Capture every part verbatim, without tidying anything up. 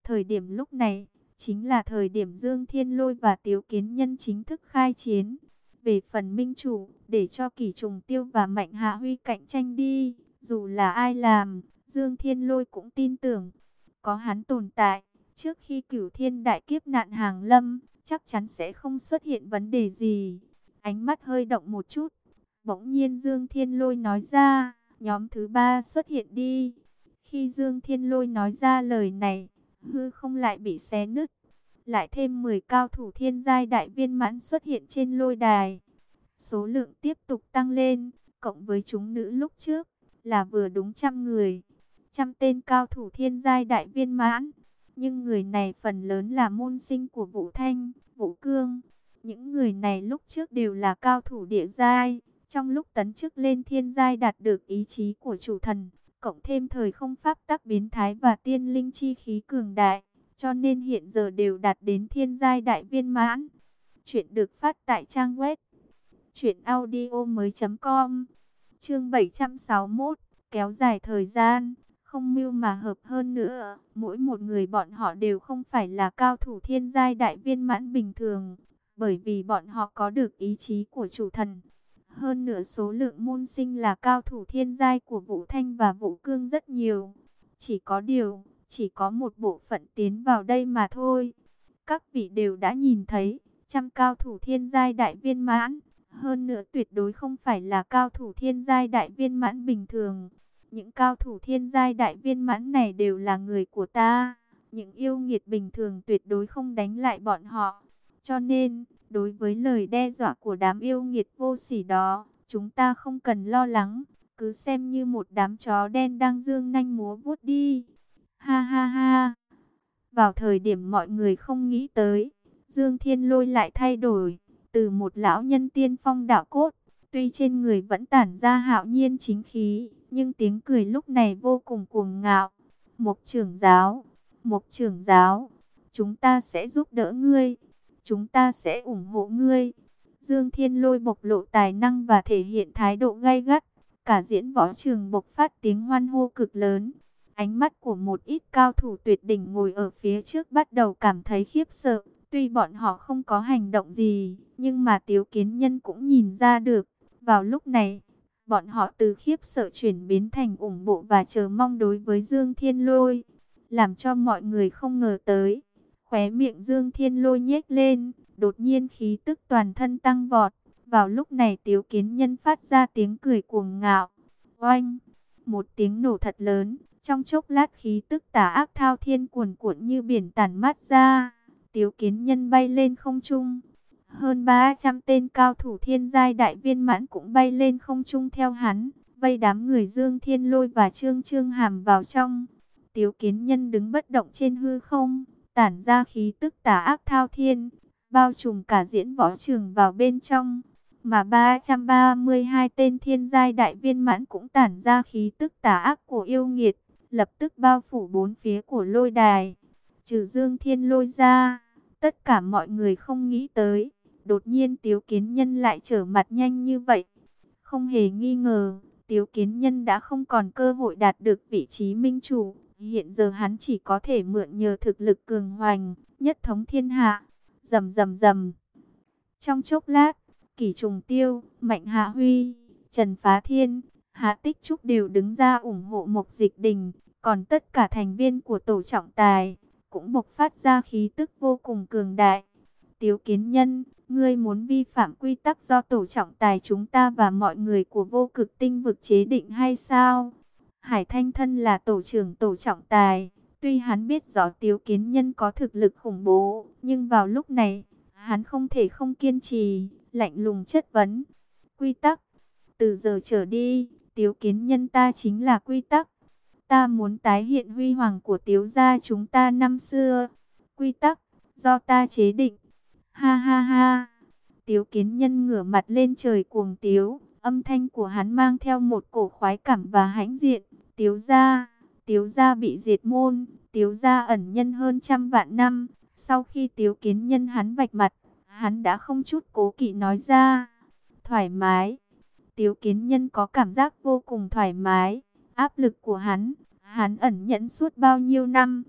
Thời điểm lúc này, chính là thời điểm Dương Thiên Lôi và Tiếu Kiến Nhân chính thức khai chiến. Về phần minh chủ, để cho Kỷ Trùng Tiêu và Mạnh Hạ Huy cạnh tranh đi, dù là ai làm, Dương Thiên Lôi cũng tin tưởng. Có hắn tồn tại, trước khi Cửu Thiên đại kiếp nạn hàng lâm, chắc chắn sẽ không xuất hiện vấn đề gì. Ánh mắt hơi động một chút, bỗng nhiên Dương Thiên Lôi nói ra, nhóm thứ ba xuất hiện đi. Khi Dương Thiên Lôi nói ra lời này, hư không lại bị xé nứt. Lại thêm mười cao thủ thiên giai đại viên mãn xuất hiện trên lôi đài. Số lượng tiếp tục tăng lên, cộng với chúng nữ lúc trước, là vừa đúng trăm người. Trăm tên cao thủ thiên giai đại viên mãn. Nhưng người này phần lớn là môn sinh của Vũ Thanh, Vũ Cương. Những người này lúc trước đều là cao thủ địa giai. Trong lúc tấn chức lên thiên giai đạt được ý chí của chủ thần, cộng thêm thời không pháp tắc biến thái và tiên linh chi khí cường đại, cho nên hiện giờ đều đạt đến thiên giai đại viên mãn. Chuyện được phát tại trang web truyện audio mới com. Chương bảy trăm sáu mươi mốt, kéo dài thời gian, không mưu mà hợp hơn nữa. Mỗi một người bọn họ đều không phải là cao thủ thiên giai đại viên mãn bình thường, bởi vì bọn họ có được ý chí của chủ thần. Hơn nữa số lượng môn sinh là cao thủ thiên giai của Vũ Thanh và Vũ Cương rất nhiều. Chỉ có điều, chỉ có một bộ phận tiến vào đây mà thôi. Các vị đều đã nhìn thấy, trăm cao thủ thiên giai đại viên mãn. Hơn nữa tuyệt đối không phải là cao thủ thiên giai đại viên mãn bình thường. Những cao thủ thiên giai đại viên mãn này đều là người của ta. Những yêu nghiệt bình thường tuyệt đối không đánh lại bọn họ. Cho nên, đối với lời đe dọa của đám yêu nghiệt vô sỉ đó, chúng ta không cần lo lắng. Cứ xem như một đám chó đen đang dương nanh múa vuốt đi. Ha ha ha. Vào thời điểm mọi người không nghĩ tới, Dương Thiên Lôi lại thay đổi. Từ một lão nhân tiên phong đạo cốt, tuy trên người vẫn tản ra hạo nhiên chính khí, nhưng tiếng cười lúc này vô cùng cuồng ngạo. Mục trưởng giáo, Mục trưởng giáo, chúng ta sẽ giúp đỡ ngươi, chúng ta sẽ ủng hộ ngươi. Dương Thiên Lôi bộc lộ tài năng và thể hiện thái độ gay gắt, cả diễn võ trường bộc phát tiếng hoan hô cực lớn. Ánh mắt của một ít cao thủ tuyệt đỉnh ngồi ở phía trước bắt đầu cảm thấy khiếp sợ. Tuy bọn họ không có hành động gì, nhưng mà Tiếu Kiến Nhân cũng nhìn ra được. Vào lúc này, bọn họ từ khiếp sợ chuyển biến thành ủng hộ và chờ mong đối với Dương Thiên Lôi. Làm cho mọi người không ngờ tới. Khóe miệng Dương Thiên Lôi nhếch lên, đột nhiên khí tức toàn thân tăng vọt. Vào lúc này Tiếu Kiến Nhân phát ra tiếng cười cuồng ngạo. Oanh! Một tiếng nổ thật lớn, trong chốc lát khí tức tà ác thao thiên cuồn cuộn như biển tản mát ra. Tiếu Kiến Nhân bay lên không trung. Hơn ba trăm tên cao thủ thiên giai đại viên mãn cũng bay lên không trung theo hắn, vây đám người Dương Thiên Lôi và Trương Trương Hàm vào trong. Tiếu Kiến Nhân đứng bất động trên hư không, tản ra khí tức tà ác thao thiên, bao trùm cả diễn võ trường vào bên trong. Mà ba trăm ba mươi hai tên thiên giai đại viên mãn cũng tản ra khí tức tà ác của yêu nghiệt, lập tức bao phủ bốn phía của lôi đài. Trừ Dương Thiên Lôi ra, tất cả mọi người không nghĩ tới, đột nhiên Tiếu Kiến Nhân lại trở mặt nhanh như vậy. Không hề nghi ngờ, Tiếu Kiến Nhân đã không còn cơ hội đạt được vị trí minh chủ. Hiện giờ hắn chỉ có thể mượn nhờ thực lực cường hoành, nhất thống thiên hạ. Rầm rầm rầm. Trong chốc lát, Kỷ Trùng Tiêu, Mạnh Hạ Huy, Trần Phá Thiên, Hạ Tích Trúc đều đứng ra ủng hộ Mục Dịch Đình. Còn tất cả thành viên của tổ trọng tài cũng bộc phát ra khí tức vô cùng cường đại. Tiếu Kiến Nhân, ngươi muốn vi phạm quy tắc do tổ trọng tài chúng ta và mọi người của Vô Cực Tinh vực chế định hay sao? Hải Thanh thân là tổ trưởng tổ trọng tài, tuy hắn biết rõ Tiếu Kiến Nhân có thực lực khủng bố, nhưng vào lúc này, hắn không thể không kiên trì, lạnh lùng chất vấn. Quy tắc, từ giờ trở đi, Tiếu Kiến Nhân ta chính là quy tắc. Ta muốn tái hiện huy hoàng của Tiếu gia chúng ta năm xưa. Quy tắc, do ta chế định. Ha ha ha. Tiếu Kiến Nhân ngửa mặt lên trời cuồng tiếu. Âm thanh của hắn mang theo một cổ khoái cảm và hãnh diện. Tiếu gia, Tiếu gia bị diệt môn. Tiếu gia ẩn nhân hơn trăm vạn năm. Sau khi Tiếu Kiến Nhân hắn vạch mặt, hắn đã không chút cố kỵ nói ra. Thoải mái. Tiếu Kiến Nhân có cảm giác vô cùng thoải mái. Áp lực của hắn, hắn ẩn nhẫn suốt bao nhiêu năm,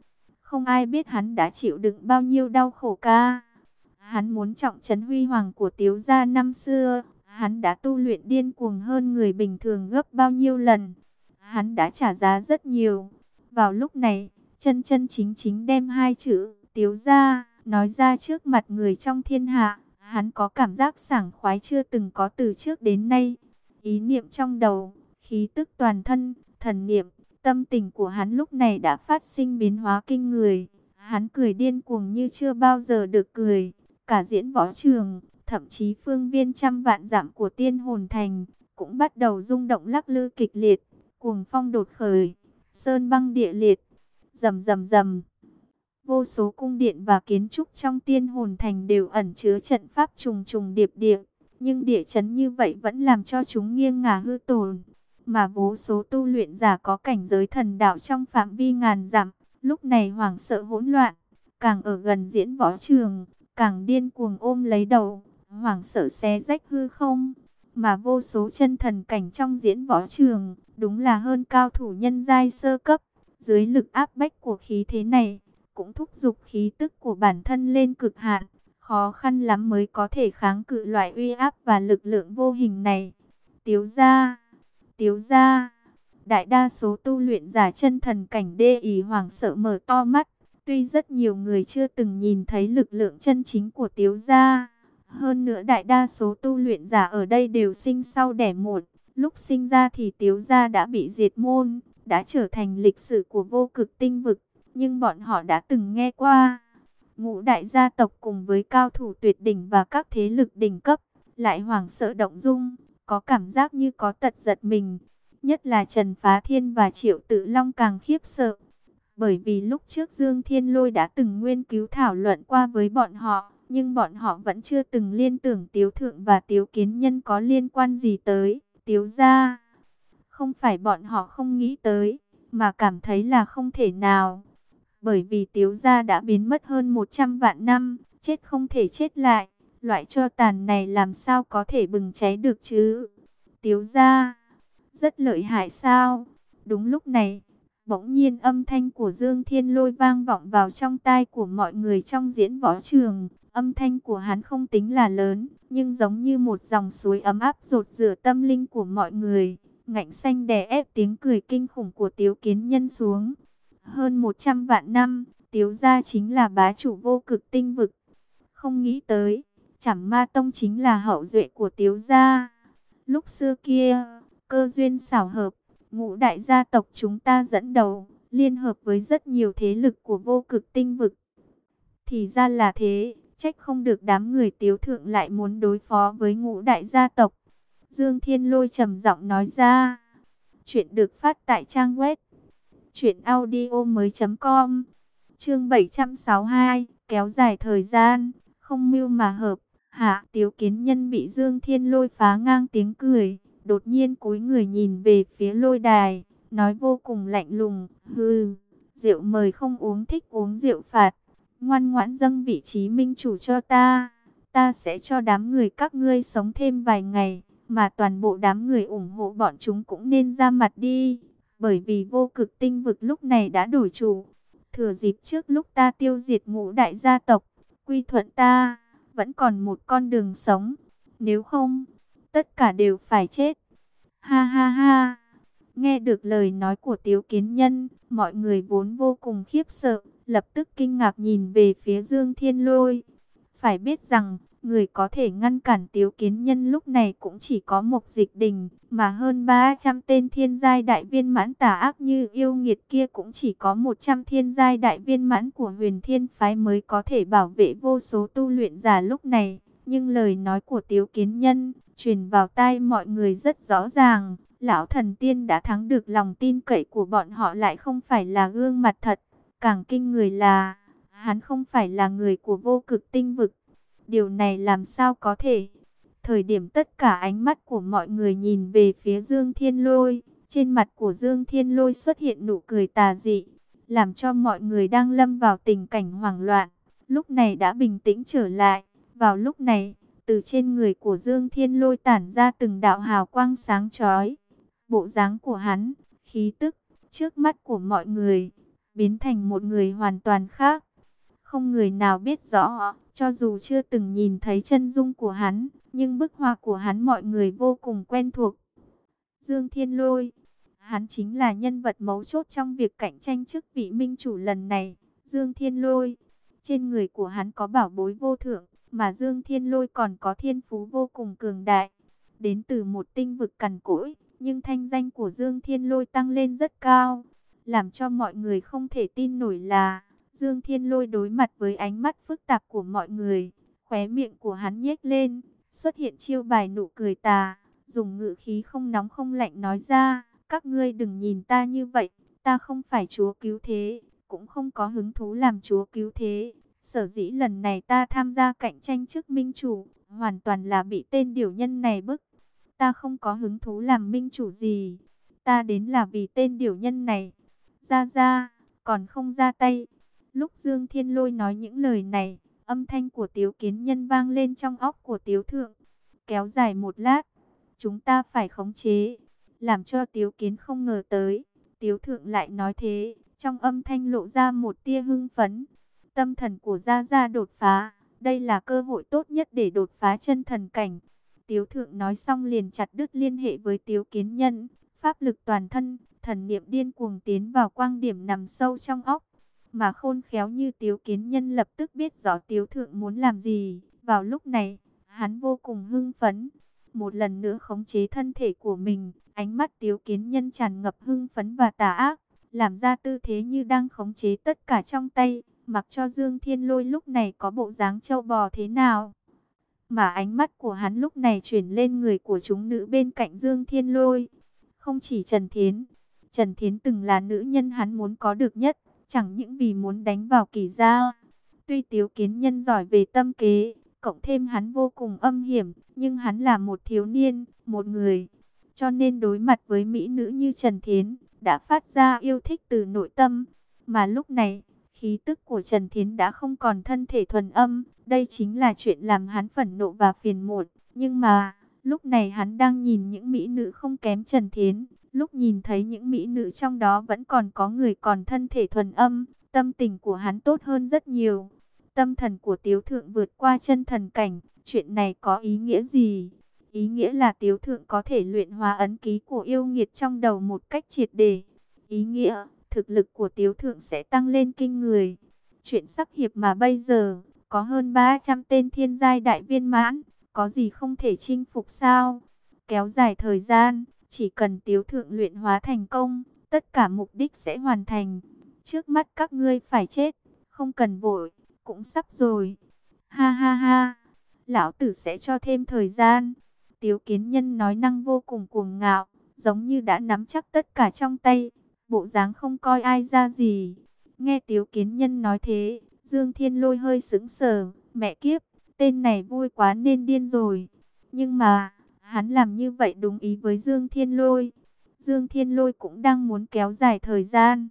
Không ai biết hắn đã chịu đựng bao nhiêu đau khổ ca. Hắn muốn trọng trấn huy hoàng của Tiếu gia năm xưa. Hắn đã tu luyện điên cuồng hơn người bình thường gấp bao nhiêu lần. Hắn đã trả giá rất nhiều. Vào lúc này, chân chân chính chính đem hai chữ Tiếu gia nói ra trước mặt người trong thiên hạ. Hắn có cảm giác sảng khoái chưa từng có từ trước đến nay. Ý niệm trong đầu, khí tức toàn thân, thần niệm, tâm tình của hắn lúc này đã phát sinh biến hóa kinh người. Hắn cười điên cuồng như chưa bao giờ được cười. Cả diễn võ trường, thậm chí phương viên trăm vạn dặm của Tiên Hồn Thành cũng bắt đầu rung động lắc lư kịch liệt, cuồng phong đột khởi, sơn băng địa liệt, rầm rầm rầm. Vô số cung điện và kiến trúc trong Tiên Hồn Thành đều ẩn chứa trận pháp trùng trùng điệp điệp, nhưng địa chấn như vậy vẫn làm cho chúng nghiêng ngả hư tổn. Mà vô số tu luyện giả có cảnh giới thần đạo trong phạm vi ngàn dặm, lúc này hoảng sợ hỗn loạn, càng ở gần diễn võ trường, càng điên cuồng ôm lấy đầu, hoảng sợ xé rách hư không. Mà vô số chân thần cảnh trong diễn võ trường, đúng là hơn cao thủ nhân giai sơ cấp, dưới lực áp bách của khí thế này, cũng thúc giục khí tức của bản thân lên cực hạn, khó khăn lắm mới có thể kháng cự loại uy áp và lực lượng vô hình này. Tiếu gia, Tiếu gia, đại đa số tu luyện giả chân thần cảnh đê ý hoảng sợ mở to mắt. Tuy rất nhiều người chưa từng nhìn thấy lực lượng chân chính của Tiếu gia, hơn nữa đại đa số tu luyện giả ở đây đều sinh sau đẻ muộn. Lúc sinh ra thì Tiếu gia đã bị diệt môn, đã trở thành lịch sử của vô cực tinh vực. Nhưng bọn họ đã từng nghe qua, ngũ đại gia tộc cùng với cao thủ tuyệt đỉnh và các thế lực đỉnh cấp, lại hoảng sợ động dung, có cảm giác như có tật giật mình. Nhất là Trần Phá Thiên và Triệu Tự Long càng khiếp sợ. Bởi vì lúc trước Dương Thiên Lôi đã từng nguyên cứu thảo luận qua với bọn họ, nhưng bọn họ vẫn chưa từng liên tưởng Tiếu Thượng và Tiếu Kiến Nhân có liên quan gì tới Tiếu gia. Không phải bọn họ không nghĩ tới, mà cảm thấy là không thể nào. Bởi vì Tiếu gia đã biến mất hơn một trăm vạn năm, chết không thể chết lại, loại tro tàn này làm sao có thể bừng cháy được chứ? Tiếu gia rất lợi hại sao? Đúng lúc này, bỗng nhiên âm thanh của Dương Thiên Lôi vang vọng vào trong tai của mọi người trong diễn võ trường. Âm thanh của hắn không tính là lớn, nhưng giống như một dòng suối ấm áp dột rửa tâm linh của mọi người, ngạnh xanh đè ép tiếng cười kinh khủng của Tiếu Kiến Nhân xuống. Hơn một trăm vạn năm, Tiếu gia chính là bá chủ vô cực tinh vực. Không nghĩ tới, Trảm Ma Tông chính là hậu duệ của Tiếu gia. Lúc xưa kia, cơ duyên xảo hợp, ngũ đại gia tộc chúng ta dẫn đầu, liên hợp với rất nhiều thế lực của vô cực tinh vực. Thì ra là thế, trách không được đám người Tiếu Thượng lại muốn đối phó với ngũ đại gia tộc. Dương Thiên Lôi trầm giọng nói ra. Chuyện được phát tại trang web truyện audio mới chấm com. Chương bảy trăm sáu mươi hai, kéo dài thời gian, không mưu mà hợp. Hạ, Tiếu Kiến Nhân bị Dương Thiên Lôi phá ngang tiếng cười, đột nhiên cúi người nhìn về phía lôi đài, nói vô cùng lạnh lùng, hừ, rượu mời không uống, thích uống rượu phạt, ngoan ngoãn dâng vị trí minh chủ cho ta, ta sẽ cho đám người các ngươi sống thêm vài ngày, mà toàn bộ đám người ủng hộ bọn chúng cũng nên ra mặt đi, bởi vì vô cực tinh vực lúc này đã đổi chủ. Thừa dịp trước lúc ta tiêu diệt ngũ đại gia tộc, quy thuận ta, vẫn còn một con đường sống, nếu không, tất cả đều phải chết. Ha ha ha, nghe được lời nói của Tiếu Kiến Nhân, mọi người vốn vô cùng khiếp sợ, lập tức kinh ngạc nhìn về phía Dương Thiên Lôi. Phải biết rằng, người có thể ngăn cản Tiếu Kiến Nhân lúc này cũng chỉ có Mộc Dịch Đình, mà hơn ba trăm tên thiên giai đại viên mãn tà ác như yêu nghiệt kia cũng chỉ có một trăm thiên giai đại viên mãn của Huyền Thiên Phái mới có thể bảo vệ vô số tu luyện giả lúc này. Nhưng lời nói của Tiếu Kiến Nhân truyền vào tai mọi người rất rõ ràng, lão thần tiên đã thắng được lòng tin cậy của bọn họ lại không phải là gương mặt thật. Càng kinh người là, hắn không phải là người của vô cực tinh vực. Điều này làm sao có thể? Thời điểm tất cả ánh mắt của mọi người nhìn về phía Dương Thiên Lôi, trên mặt của Dương Thiên Lôi xuất hiện nụ cười tà dị, làm cho mọi người đang lâm vào tình cảnh hoảng loạn, lúc này đã bình tĩnh trở lại. Vào lúc này, từ trên người của Dương Thiên Lôi tản ra từng đạo hào quang sáng chói. Bộ dáng của hắn, khí tức, trước mắt của mọi người, biến thành một người hoàn toàn khác. Không người nào biết rõ, cho dù chưa từng nhìn thấy chân dung của hắn, nhưng bức họa của hắn mọi người vô cùng quen thuộc. Dương Thiên Lôi, hắn chính là nhân vật mấu chốt trong việc cạnh tranh chức vị minh chủ lần này. Dương Thiên Lôi, trên người của hắn có bảo bối vô thượng, mà Dương Thiên Lôi còn có thiên phú vô cùng cường đại. Đến từ một tinh vực cằn cỗi, nhưng thanh danh của Dương Thiên Lôi tăng lên rất cao. Làm cho mọi người không thể tin nổi là Dương Thiên Lôi đối mặt với ánh mắt phức tạp của mọi người, khóe miệng của hắn nhếch lên, xuất hiện chiêu bài nụ cười tà, dùng ngữ khí không nóng không lạnh nói ra, các ngươi đừng nhìn ta như vậy, ta không phải chúa cứu thế, cũng không có hứng thú làm chúa cứu thế. Sở dĩ lần này ta tham gia cạnh tranh chức minh chủ, hoàn toàn là bị tên điểu nhân này bức. Ta không có hứng thú làm minh chủ gì, ta đến là vì tên điểu nhân này. Ra ra, còn không ra tay. Lúc Dương Thiên Lôi nói những lời này, âm thanh của Tiếu Kiến Nhân vang lên trong óc của Tiếu Thượng. Kéo dài một lát, chúng ta phải khống chế, làm cho Tiếu Kiến không ngờ tới. Tiếu Thượng lại nói thế, trong âm thanh lộ ra một tia hưng phấn. Tâm thần của Gia Gia đột phá, đây là cơ hội tốt nhất để đột phá chân thần cảnh. Tiếu Thượng nói xong liền chặt đứt liên hệ với Tiếu Kiến Nhân, pháp lực toàn thân, thần niệm điên cuồng tiến vào quang điểm nằm sâu trong óc. Mà khôn khéo như Tiếu Kiến Nhân lập tức biết rõ Tiếu Thượng muốn làm gì. Vào lúc này, hắn vô cùng hưng phấn. Một lần nữa khống chế thân thể của mình, ánh mắt Tiếu Kiến Nhân tràn ngập hưng phấn và tà ác, làm ra tư thế như đang khống chế tất cả trong tay, mặc cho Dương Thiên Lôi lúc này có bộ dáng trâu bò thế nào. Mà ánh mắt của hắn lúc này chuyển lên người của chúng nữ bên cạnh Dương Thiên Lôi. Không chỉ Trần Thiến, Trần Thiến từng là nữ nhân hắn muốn có được nhất, chẳng những vì muốn đánh vào Kỳ gia. Tuy Tiếu Kiến Nhân giỏi về tâm kế, cộng thêm hắn vô cùng âm hiểm, nhưng hắn là một thiếu niên, một người. Cho nên đối mặt với mỹ nữ như Trần Thiến, đã phát ra yêu thích từ nội tâm. Mà lúc này, khí tức của Trần Thiến đã không còn thân thể thuần âm. Đây chính là chuyện làm hắn phẫn nộ và phiền muộn. Nhưng mà, lúc này hắn đang nhìn những mỹ nữ không kém Trần Thiến. Lúc nhìn thấy những mỹ nữ trong đó vẫn còn có người còn thân thể thuần âm, tâm tình của hắn tốt hơn rất nhiều. Tâm thần của Tiếu Thượng vượt qua chân thần cảnh, chuyện này có ý nghĩa gì? Ý nghĩa là Tiếu Thượng có thể luyện hóa ấn ký của yêu nghiệt trong đầu một cách triệt để. Ý nghĩa, thực lực của Tiếu Thượng sẽ tăng lên kinh người. Chuyện sắc hiệp mà bây giờ, có hơn ba trăm tên thiên giai đại viên mãn, có gì không thể chinh phục sao? Kéo dài thời gian, chỉ cần Tiếu Thượng luyện hóa thành công, tất cả mục đích sẽ hoàn thành. Trước mắt các ngươi phải chết, không cần vội, cũng sắp rồi. Ha ha ha, lão tử sẽ cho thêm thời gian. Tiếu Kiến Nhân nói năng vô cùng cuồng ngạo, giống như đã nắm chắc tất cả trong tay, bộ dáng không coi ai ra gì. Nghe Tiếu Kiến Nhân nói thế, Dương Thiên Lôi hơi sững sờ, mẹ kiếp, tên này vui quá nên điên rồi. Nhưng mà, hắn làm như vậy đúng ý với Dương Thiên Lôi. Dương Thiên Lôi cũng đang muốn kéo dài thời gian.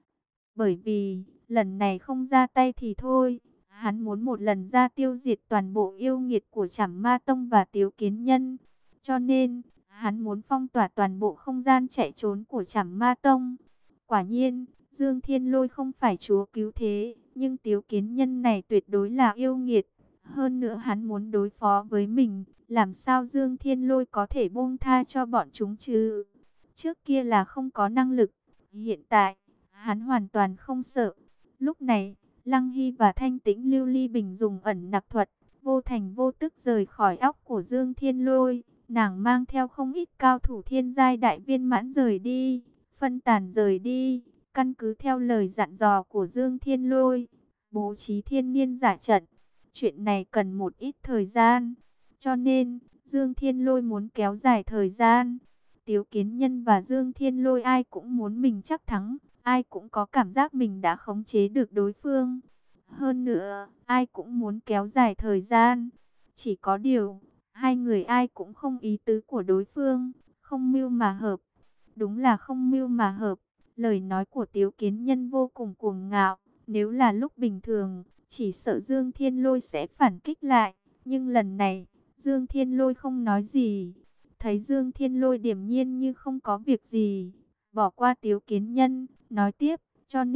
Bởi vì, lần này không ra tay thì thôi, hắn muốn một lần ra tiêu diệt toàn bộ yêu nghiệt của Trảm Ma Tông và Tiếu Kiến Nhân. Cho nên, hắn muốn phong tỏa toàn bộ không gian chạy trốn của Trảm Ma Tông. Quả nhiên, Dương Thiên Lôi không phải chúa cứu thế, nhưng Tiếu Kiến Nhân này tuyệt đối là yêu nghiệt. Hơn nữa hắn muốn đối phó với mình, làm sao Dương Thiên Lôi có thể buông tha cho bọn chúng chứ? Trước kia là không có năng lực, hiện tại, hắn hoàn toàn không sợ. Lúc này, Lăng Hy và Thanh Tĩnh Lưu Ly Bình dùng ẩn nặc thuật, vô thành vô tức rời khỏi óc của Dương Thiên Lôi. Nàng mang theo không ít cao thủ thiên giai đại viên mãn rời đi, phân tàn rời đi, căn cứ theo lời dặn dò của Dương Thiên Lôi, bố trí thiên niên giả trận. Chuyện này cần một ít thời gian, cho nên Dương Thiên Lôi muốn kéo dài thời gian. Tiếu Kiến Nhân và Dương Thiên Lôi ai cũng muốn mình chắc thắng, ai cũng có cảm giác mình đã khống chế được đối phương. Hơn nữa, ai cũng muốn kéo dài thời gian. Chỉ có điều, hai người ai cũng không ý tứ của đối phương, không mưu mà hợp. Đúng là không mưu mà hợp. Lời nói của Tiếu Kiến Nhân vô cùng cuồng ngạo. Nếu là lúc bình thường, chỉ sợ Dương Thiên Lôi sẽ phản kích lại. Nhưng lần này, Dương Thiên Lôi không nói gì. Thấy Dương Thiên Lôi điềm nhiên như không có việc gì, bỏ qua Tiếu Kiến Nhân, nói tiếp. Cho nên,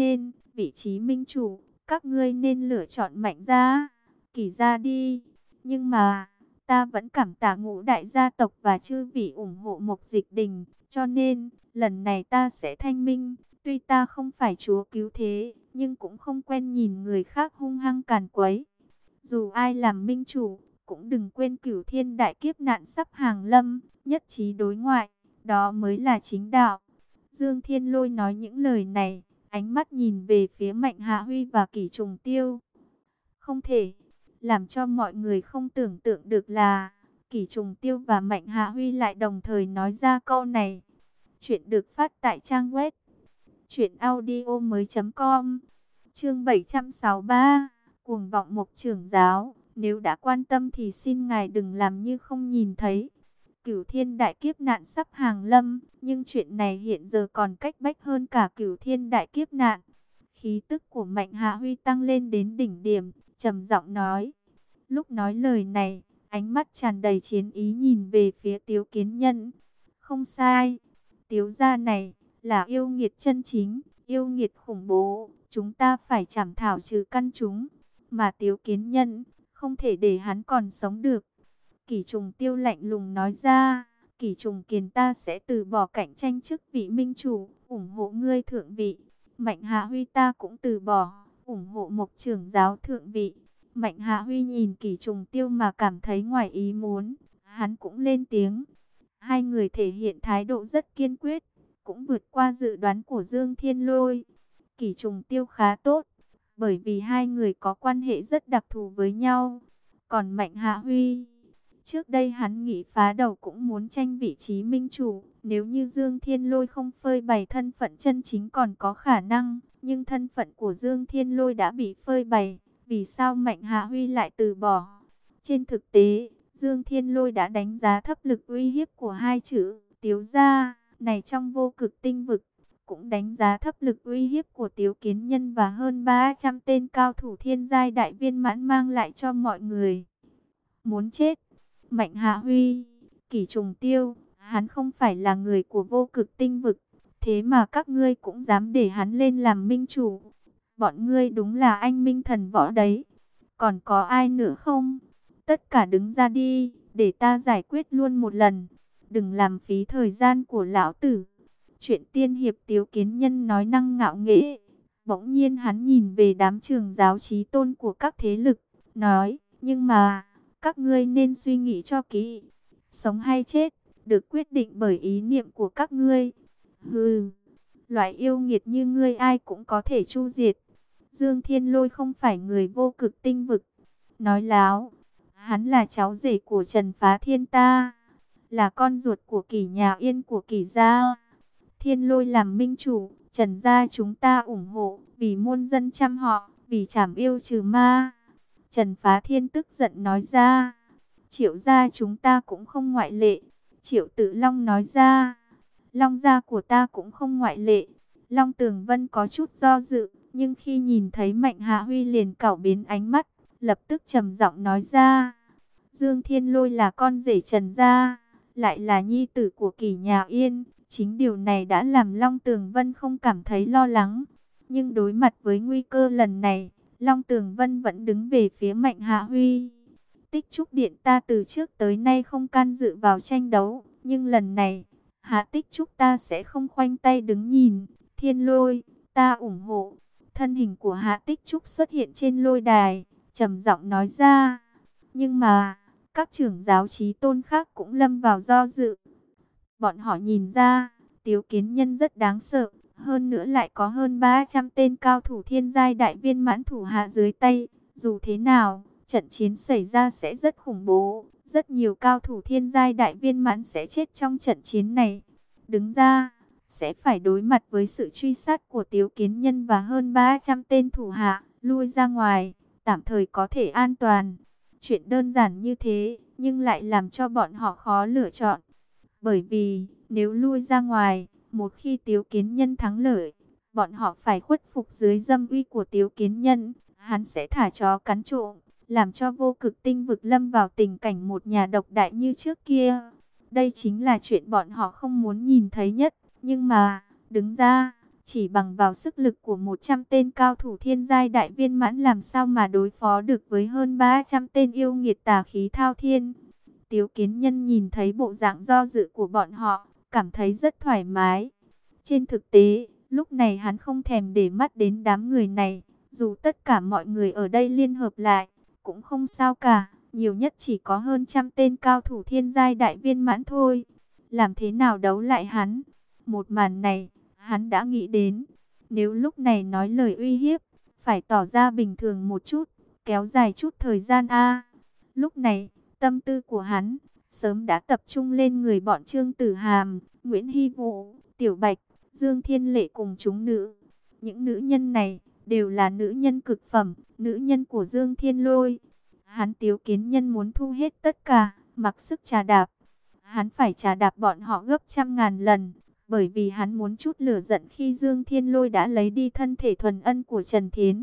vị trí minh chủ, các ngươi nên lựa chọn Mạnh gia, Kỷ gia đi. Nhưng mà, ta vẫn cảm tạ ngũ đại gia tộc và chư vị ủng hộ Mục Dịch Đình, cho nên, lần này ta sẽ thanh minh. Tuy ta không phải chúa cứu thế, nhưng cũng không quen nhìn người khác hung hăng càn quấy. Dù ai làm minh chủ, cũng đừng quên cửu thiên đại kiếp nạn sắp hàng lâm, nhất trí đối ngoại, đó mới là chính đạo. Dương Thiên Lôi nói những lời này, ánh mắt nhìn về phía Mạnh Hạ Huy và Kỷ Trùng Tiêu. Không thể, làm cho mọi người không tưởng tượng được là, Kỷ Trùng Tiêu và Mạnh Hạ Huy lại đồng thời nói ra câu này. Chuyện được phát tại trang web truyện audio mới chấm com. Chương bảy trăm sáu mươi ba, cuồng vọng Mục trưởng giáo, nếu đã quan tâm thì xin ngài đừng làm như không nhìn thấy. Cửu thiên đại kiếp nạn sắp hàng lâm, nhưng chuyện này hiện giờ còn cách bách hơn cả cửu thiên đại kiếp nạn. Khí tức của Mạnh Hạ Huy tăng lên đến đỉnh điểm, trầm giọng nói. Lúc nói lời này, ánh mắt tràn đầy chiến ý nhìn về phía Tiếu Kiến Nhân. Không sai, Tiếu gia này là yêu nghiệt chân chính, yêu nghiệt khủng bố, chúng ta phải trảm thảo trừ căn chúng. Mà Tiếu Kiến Nhân, không thể để hắn còn sống được. Kỷ Trùng Tiêu lạnh lùng nói ra, Kỷ Trùng Kiền ta sẽ từ bỏ cạnh tranh chức vị minh chủ, ủng hộ ngươi thượng vị. Mạnh Hạ Huy ta cũng từ bỏ, ủng hộ Mục trưởng giáo thượng vị. Mạnh Hạ Huy nhìn Kỷ Trùng Tiêu mà cảm thấy ngoài ý muốn, hắn cũng lên tiếng. Hai người thể hiện thái độ rất kiên quyết, cũng vượt qua dự đoán của Dương Thiên Lôi. Kỷ Trùng Tiêu khá tốt, bởi vì hai người có quan hệ rất đặc thù với nhau. Còn Mạnh Hạ Huy, trước đây hắn nghĩ phá đầu cũng muốn tranh vị trí minh chủ, nếu như Dương Thiên Lôi không phơi bày thân phận chân chính còn có khả năng, nhưng thân phận của Dương Thiên Lôi đã bị phơi bày, vì sao Mạnh Hạ Huy lại từ bỏ? Trên thực tế, Dương Thiên Lôi đã đánh giá thấp lực uy hiếp của hai chữ Tiếu gia này trong vô cực tinh vực, cũng đánh giá thấp lực uy hiếp của Tiếu Kiến Nhân và hơn ba trăm tên cao thủ thiên giai đại viên mãn mang lại cho mọi người. Muốn chết! Mạnh Hạ Huy, Kỷ Trùng Tiêu, hắn không phải là người của vô cực tinh vực, thế mà các ngươi cũng dám để hắn lên làm minh chủ. Bọn ngươi đúng là anh minh thần võ đấy. Còn có ai nữa không? Tất cả đứng ra đi, để ta giải quyết luôn một lần. Đừng làm phí thời gian của lão tử. Chuyện tiên hiệp Tiếu Kiến Nhân nói năng ngạo nghễ. Bỗng nhiên hắn nhìn về đám trường giáo chí tôn của các thế lực, nói, nhưng mà, các ngươi nên suy nghĩ cho kỹ. Sống hay chết, được quyết định bởi ý niệm của các ngươi. Hừ, loại yêu nghiệt như ngươi ai cũng có thể chu diệt. Dương Thiên Lôi không phải người vô cực tinh vực. Nói láo, hắn là cháu rể của Trần Phá Thiên ta, là con ruột của Kỷ nhà Yên của Kỷ gia. Thiên Lôi làm minh chủ, Trần gia chúng ta ủng hộ, vì muôn dân chăm họ, vì trảm yêu trừ ma. Trần Phá Thiên tức giận nói ra. Triệu gia chúng ta cũng không ngoại lệ. Triệu Tự Long nói ra. Long gia của ta cũng không ngoại lệ. Long Tường Vân có chút do dự, nhưng khi nhìn thấy Mạnh Hạ Huy liền cảo biến ánh mắt, lập tức trầm giọng nói ra. Dương Thiên Lôi là con rể Trần gia, lại là nhi tử của Kỷ nhà Yên. Chính điều này đã làm Long Tường Vân không cảm thấy lo lắng. Nhưng đối mặt với nguy cơ lần này, Long Tường Vân vẫn đứng về phía Mạnh Hạ Huy. Tích Trúc Điện ta từ trước tới nay không can dự vào tranh đấu, nhưng lần này, Hạ Tích Trúc ta sẽ không khoanh tay đứng nhìn. Thiên Lôi, ta ủng hộ. Thân hình của Hạ Tích Trúc xuất hiện trên lôi đài, trầm giọng nói ra. Nhưng mà, các trưởng giáo chí tôn khác cũng lâm vào do dự. Bọn họ nhìn ra, Tiếu Kiến Nhân rất đáng sợ, hơn nữa lại có hơn ba trăm tên cao thủ thiên giai đại viên mãn thủ hạ dưới tay. Dù thế nào, trận chiến xảy ra sẽ rất khủng bố, rất nhiều cao thủ thiên giai đại viên mãn sẽ chết trong trận chiến này. Đứng ra, sẽ phải đối mặt với sự truy sát của Tiếu Kiến Nhân và hơn ba trăm tên thủ hạ, lui ra ngoài, tạm thời có thể an toàn. Chuyện đơn giản như thế, nhưng lại làm cho bọn họ khó lựa chọn. Bởi vì, nếu lui ra ngoài, một khi Tiếu Kiến Nhân thắng lợi, bọn họ phải khuất phục dưới dâm uy của Tiếu Kiến Nhân. Hắn sẽ thả chó cắn trộm, làm cho vô cực tinh vực lâm vào tình cảnh một nhà độc đại như trước kia. Đây chính là chuyện bọn họ không muốn nhìn thấy nhất. Nhưng mà, đứng ra, Chỉ bằng vào sức lực của một trăm tên cao thủ thiên giai đại viên mãn làm sao mà đối phó được với hơn ba trăm tên yêu nghiệt tà khí thao thiên. Tiếu Kiến Nhân nhìn thấy bộ dạng do dự của bọn họ, cảm thấy rất thoải mái. Trên thực tế, lúc này hắn không thèm để mắt đến đám người này, dù tất cả mọi người ở đây liên hợp lại, cũng không sao cả, nhiều nhất chỉ có hơn trăm tên cao thủ thiên giai đại viên mãn thôi. Làm thế nào đấu lại hắn? Một màn này, hắn đã nghĩ đến. Nếu lúc này nói lời uy hiếp, phải tỏ ra bình thường một chút, kéo dài chút thời gian a. Lúc này, tâm tư của hắn sớm đã tập trung lên người bọn Trương Tử Hàm, Nguyễn Hy Vũ, Tiểu Bạch, Dương Thiên Lệ cùng chúng nữ. Những nữ nhân này đều là nữ nhân cực phẩm, nữ nhân của Dương Thiên Lôi. Hắn Tiếu Kiến Nhân muốn thu hết tất cả, mặc sức trà đạp. Hắn phải trà đạp bọn họ gấp trăm ngàn lần, bởi vì hắn muốn chút lửa giận khi Dương Thiên Lôi đã lấy đi thân thể thuần ân của Trần Thiến.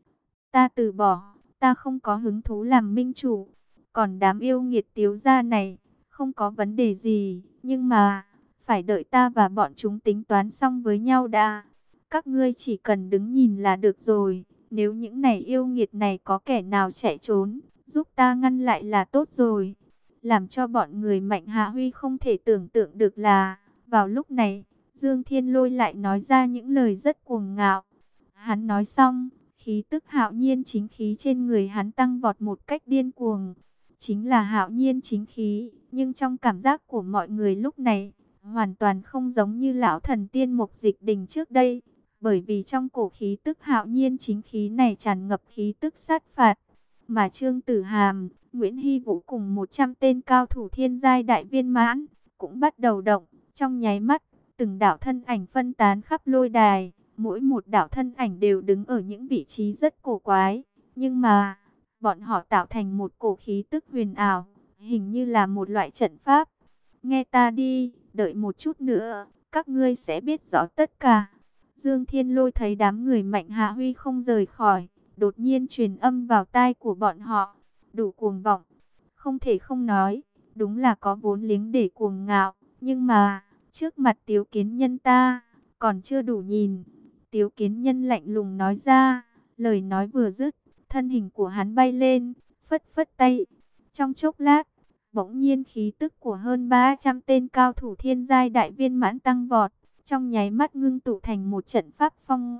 Ta từ bỏ, ta không có hứng thú làm minh chủ. Còn đám yêu nghiệt Tiếu gia này, không có vấn đề gì, nhưng mà phải đợi ta và bọn chúng tính toán xong với nhau đã. Các ngươi chỉ cần đứng nhìn là được rồi. Nếu những này yêu nghiệt này có kẻ nào chạy trốn, giúp ta ngăn lại là tốt rồi. Làm cho bọn người Mạnh Hạ Huy không thể tưởng tượng được là, vào lúc này, Dương Thiên Lôi lại nói ra những lời rất cuồng ngạo. Hắn nói xong, khí tức hạo nhiên chính khí trên người hắn tăng vọt một cách điên cuồng. Chính là hạo nhiên chính khí, nhưng trong cảm giác của mọi người lúc này, hoàn toàn không giống như lão thần tiên Mục Dịch Đình trước đây. Bởi vì trong cổ khí tức hạo nhiên chính khí này tràn ngập khí tức sát phạt. Mà Trương Tử Hàm, Nguyễn Hy Vũ cùng một trăm tên cao thủ thiên giai đại viên mãn, cũng bắt đầu động. Trong nháy mắt, từng đạo thân ảnh phân tán khắp lôi đài. Mỗi một đạo thân ảnh đều đứng ở những vị trí rất cổ quái. Nhưng mà, bọn họ tạo thành một cổ khí tức huyền ảo, hình như là một loại trận pháp. Nghe ta đi, đợi một chút nữa, các ngươi sẽ biết rõ tất cả. Dương Thiên Lôi thấy đám người Mạnh Hạ Huy không rời khỏi, đột nhiên truyền âm vào tai của bọn họ. Đủ cuồng vọng, không thể không nói, đúng là có vốn liếng để cuồng ngạo. Nhưng mà, trước mặt Tiếu Kiến Nhân ta, còn chưa đủ nhìn. Tiếu Kiến Nhân lạnh lùng nói ra, lời nói vừa dứt, thân hình của hắn bay lên, phất phất tay. Trong chốc lát, bỗng nhiên khí tức của hơn ba trăm tên cao thủ thiên giai đại viên mãn tăng vọt. Trong nháy mắt ngưng tụ thành một trận pháp phong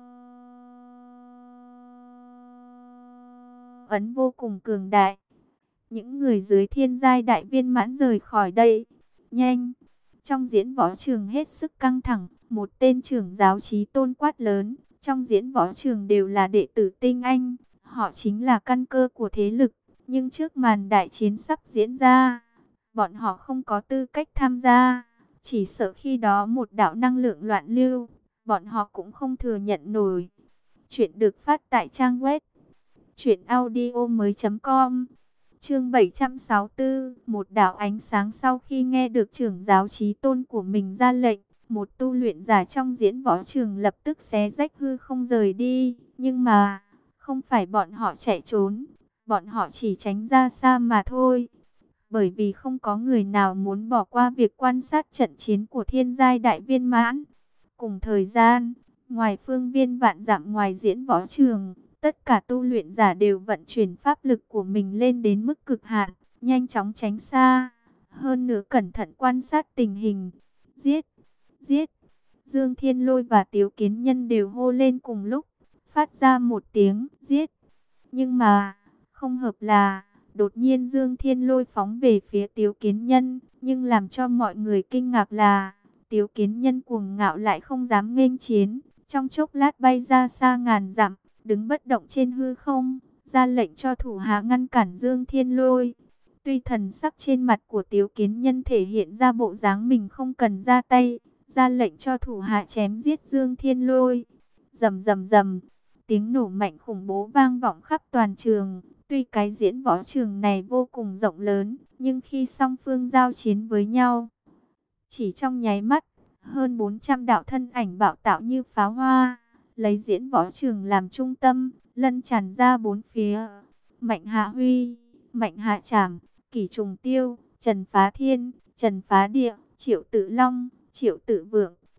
ấn vô cùng cường đại. Những người dưới thiên giai đại viên mãn rời khỏi đây. Nhanh! Trong diễn võ trường hết sức căng thẳng, một tên trưởng giáo chí tôn quát lớn. Trong diễn võ trường đều là đệ tử tinh anh, họ chính là căn cơ của thế lực. Nhưng trước màn đại chiến sắp diễn ra, bọn họ không có tư cách tham gia. Chỉ sợ khi đó một đạo năng lượng loạn lưu, bọn họ cũng không thừa nhận nổi. Chuyện được phát tại trang web truyện audio mới chấm com. Chương bảy trăm sáu mươi tư, một đạo ánh sáng. Sau khi nghe được trưởng giáo chí tôn của mình ra lệnh, một tu luyện giả trong diễn võ trường lập tức xé rách hư không rời đi. Nhưng mà, không phải bọn họ chạy trốn, bọn họ chỉ tránh ra xa mà thôi. Bởi vì không có người nào muốn bỏ qua việc quan sát trận chiến của thiên giai đại viên mãn. Cùng thời gian, ngoài phương viên vạn dặm ngoài diễn võ trường, tất cả tu luyện giả đều vận chuyển pháp lực của mình lên đến mức cực hạn, nhanh chóng tránh xa. Hơn nữa cẩn thận quan sát tình hình. Giết! Giết! Dương Thiên Lôi và Tiếu Kiến Nhân đều hô lên cùng lúc, phát ra một tiếng giết. Nhưng mà, không hợp là, đột nhiên Dương Thiên Lôi phóng về phía Tiếu Kiến Nhân, nhưng làm cho mọi người kinh ngạc là, Tiếu Kiến Nhân cuồng ngạo lại không dám nghênh chiến, trong chốc lát bay ra xa ngàn dặm, đứng bất động trên hư không, ra lệnh cho thủ hạ ngăn cản Dương Thiên Lôi. Tuy thần sắc trên mặt của Tiếu Kiến Nhân thể hiện ra bộ dáng mình không cần ra tay, ra lệnh cho thủ hạ chém giết Dương Thiên Lôi. Rầm rầm rầm, tiếng nổ mạnh khủng bố vang vọng khắp toàn trường. Tuy cái diễn võ trường này vô cùng rộng lớn, nhưng khi song phương giao chiến với nhau, chỉ trong nháy mắt, hơn bốn trăm đạo thân ảnh bạo tạo như pháo hoa, lấy diễn võ trường làm trung tâm, lân tràn ra bốn phía. Mạnh Hạ Huy, Mạnh Hạ Trảm, Kỷ Trùng Tiêu, Trần Phá Thiên, Trần Phá Địa, Triệu Tự Long, Triệu Tự Vượng,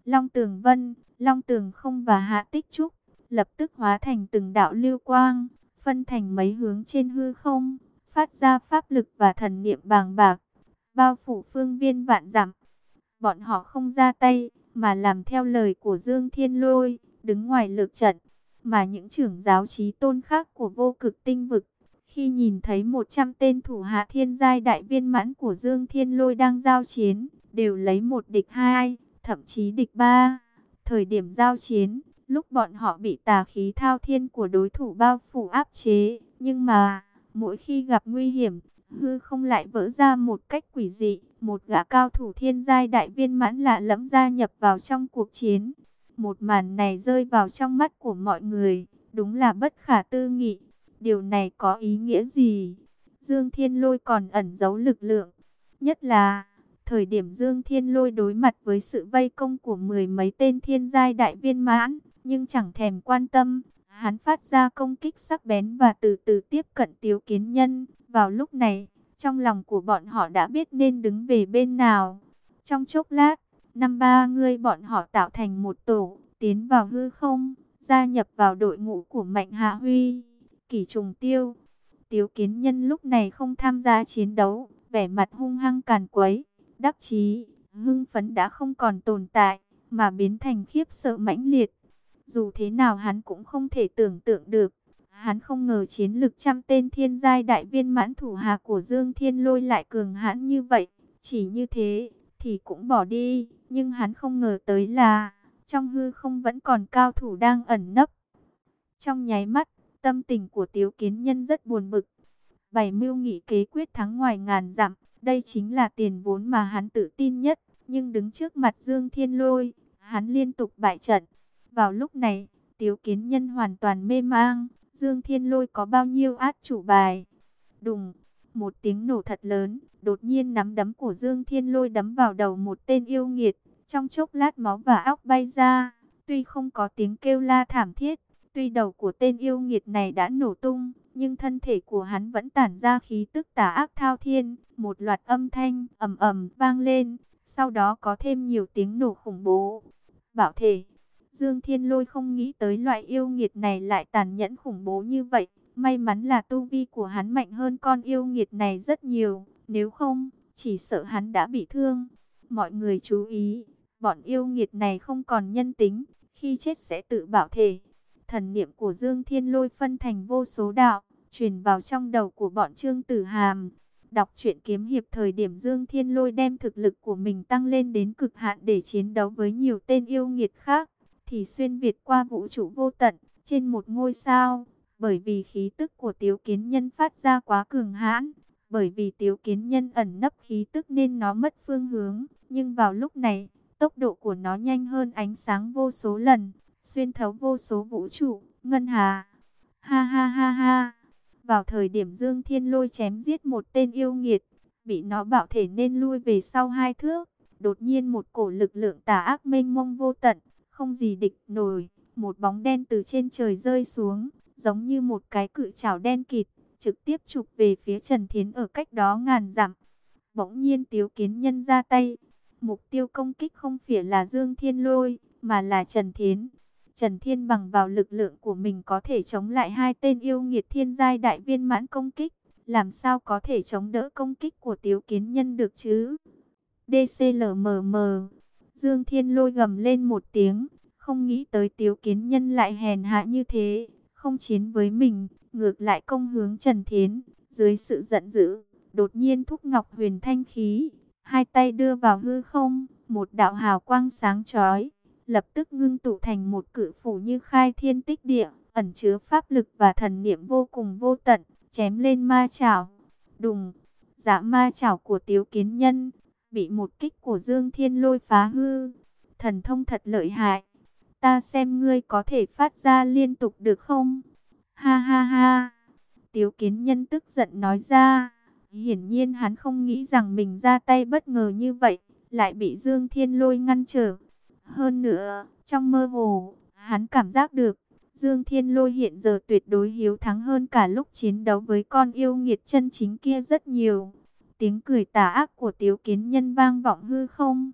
Long Tường Vân, Long Tường Không và Hạ Tích Trúc lập tức hóa thành từng đạo lưu quang, phân thành mấy hướng trên hư không, phát ra pháp lực và thần niệm bàng bạc, bao phủ phương viên vạn dặm. Bọn họ không ra tay, mà làm theo lời của Dương Thiên Lôi, đứng ngoài lược trận. Mà những trưởng giáo chí tôn khác của vô cực tinh vực, khi nhìn thấy một trăm tên thủ hạ thiên giai đại viên mãn của Dương Thiên Lôi đang giao chiến, đều lấy một địch hai, thậm chí địch ba. Thời điểm giao chiến, lúc bọn họ bị tà khí thao thiên của đối thủ bao phủ áp chế, nhưng mà mỗi khi gặp nguy hiểm, hư không lại vỡ ra một cách quỷ dị. Một gã cao thủ thiên giai đại viên mãn lạ lẫm gia nhập vào trong cuộc chiến. Một màn này rơi vào trong mắt của mọi người, đúng là bất khả tư nghị. Điều này có ý nghĩa gì? Dương Thiên Lôi còn ẩn giấu lực lượng. Nhất là, thời điểm Dương Thiên Lôi đối mặt với sự vây công của mười mấy tên thiên giai đại viên mãn, nhưng chẳng thèm quan tâm. Hắn phát ra công kích sắc bén và từ từ tiếp cận Tiếu Kiến Nhân. Vào lúc này, trong lòng của bọn họ đã biết nên đứng về bên nào. Trong chốc lát, năm ba người bọn họ tạo thành một tổ, tiến vào hư không, gia nhập vào đội ngũ của Mạnh Hạ Huy, Kỷ Trùng Tiêu. Tiếu Kiến Nhân lúc này không tham gia chiến đấu, vẻ mặt hung hăng càn quấy, đắc chí, hưng phấn đã không còn tồn tại, mà biến thành khiếp sợ mãnh liệt. Dù thế nào hắn cũng không thể tưởng tượng được. Hắn không ngờ chiến lực trăm tên thiên giai đại viên mãn thủ hạ của Dương Thiên Lôi lại cường hãn như vậy. Chỉ như thế thì cũng bỏ đi, nhưng hắn không ngờ tới là trong hư không vẫn còn cao thủ đang ẩn nấp. Trong nháy mắt, tâm tình của Tiếu Kiến Nhân rất buồn bực. Bảy mưu nghị kế quyết thắng ngoài ngàn dặm, đây chính là tiền vốn mà hắn tự tin nhất, nhưng đứng trước mặt Dương Thiên Lôi, hắn liên tục bại trận. Vào lúc này, Tiếu Kiến Nhân hoàn toàn mê mang. Dương Thiên Lôi có bao nhiêu át chủ bài? Đùng, một tiếng nổ thật lớn, đột nhiên nắm đấm của Dương Thiên Lôi đấm vào đầu một tên yêu nghiệt. Trong chốc lát máu và óc bay ra, tuy không có tiếng kêu la thảm thiết, tuy đầu của tên yêu nghiệt này đã nổ tung, nhưng thân thể của hắn vẫn tản ra khí tức tà ác thao thiên. Một loạt âm thanh ầm ầm vang lên, sau đó có thêm nhiều tiếng nổ khủng bố. Bảo thể. Dương Thiên Lôi không nghĩ tới loại yêu nghiệt này lại tàn nhẫn khủng bố như vậy. May mắn là tu vi của hắn mạnh hơn con yêu nghiệt này rất nhiều. Nếu không, chỉ sợ hắn đã bị thương. Mọi người chú ý, bọn yêu nghiệt này không còn nhân tính, khi chết sẽ tự bảo thể. Thần niệm của Dương Thiên Lôi phân thành vô số đạo, truyền vào trong đầu của bọn Trương Tử Hàm. Đọc truyện kiếm hiệp thời điểm Dương Thiên Lôi đem thực lực của mình tăng lên đến cực hạn để chiến đấu với nhiều tên yêu nghiệt khác, thì xuyên việt qua vũ trụ vô tận, trên một ngôi sao. Bởi vì khí tức của Tiếu Kiến Nhân phát ra quá cường hãn, bởi vì Tiếu Kiến Nhân ẩn nấp khí tức nên nó mất phương hướng. Nhưng vào lúc này, tốc độ của nó nhanh hơn ánh sáng vô số lần, xuyên thấu vô số vũ trụ, ngân hà. Ha ha ha ha. Vào thời điểm Dương Thiên Lôi chém giết một tên yêu nghiệt, bị nó bạo thể nên lui về sau hai thước. Đột nhiên một cổ lực lượng tà ác mênh mông vô tận, không gì địch nổi. Một bóng đen từ trên trời rơi xuống, giống như một cái cự chảo đen kịt, trực tiếp chụp về phía Trần Thiến ở cách đó ngàn dặm. Bỗng nhiên Tiếu Kiến Nhân ra tay. Mục tiêu công kích không phải là Dương Thiên Lôi, mà là Trần Thiến. Trần Thiên bằng vào lực lượng của mình có thể chống lại hai tên yêu nghiệt thiên giai đại viên mãn công kích. Làm sao có thể chống đỡ công kích của Tiếu Kiến Nhân được chứ? đê xê lờ em em. Dương Thiên Lôi gầm lên một tiếng. Không nghĩ tới Tiếu Kiến Nhân lại hèn hạ như thế. Không chiến với mình, ngược lại công hướng Trần Thiến. Dưới sự giận dữ, đột nhiên thúc ngọc huyền thanh khí. Hai tay đưa vào hư không, một đạo hào quang sáng chói lập tức ngưng tụ thành một cự phủ như khai thiên tích địa, ẩn chứa pháp lực và thần niệm vô cùng vô tận, chém lên ma chảo. Đùng, dạ ma chảo của Tiếu Kiến Nhân bị một kích của Dương Thiên Lôi phá hư. Thần thông thật lợi hại, ta xem ngươi có thể phát ra liên tục được không? Ha ha ha. Tiếu Kiến Nhân tức giận nói ra. Hiển nhiên hắn không nghĩ rằng mình ra tay bất ngờ như vậy, lại bị Dương Thiên Lôi ngăn trở. Hơn nữa, trong mơ hồ, hắn cảm giác được, Dương Thiên Lôi hiện giờ tuyệt đối hiếu thắng hơn cả lúc chiến đấu với con yêu nghiệt chân chính kia rất nhiều. Tiếng cười tà ác của Tiếu Kiến Nhân vang vọng hư không.